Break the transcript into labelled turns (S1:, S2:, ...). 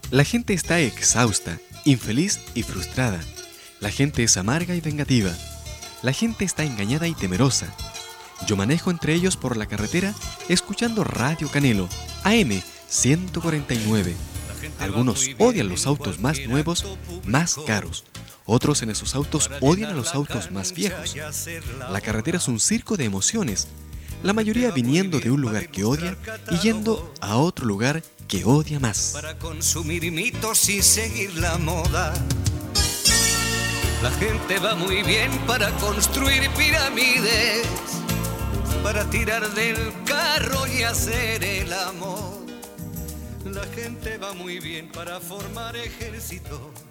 S1: La gente está exhausta, infeliz y frustrada. La gente es amarga y vengativa. La gente está engañada y temerosa. Yo manejo entre ellos por la carretera escuchando Radio Canelo, AM 149. Algunos odian los autos más nuevos, más caros. Otros en esos autos odian a los autos más viejos. La carretera es un circo de emociones. La mayoría viniendo de un lugar que odia y yendo a otro lugar que odia más.
S2: Para consumir mitos y seguir la moda. La gente va muy bien para construir pirámides, para tirar del carro y hacer el amor. La gente va muy bien para formar ejércitos,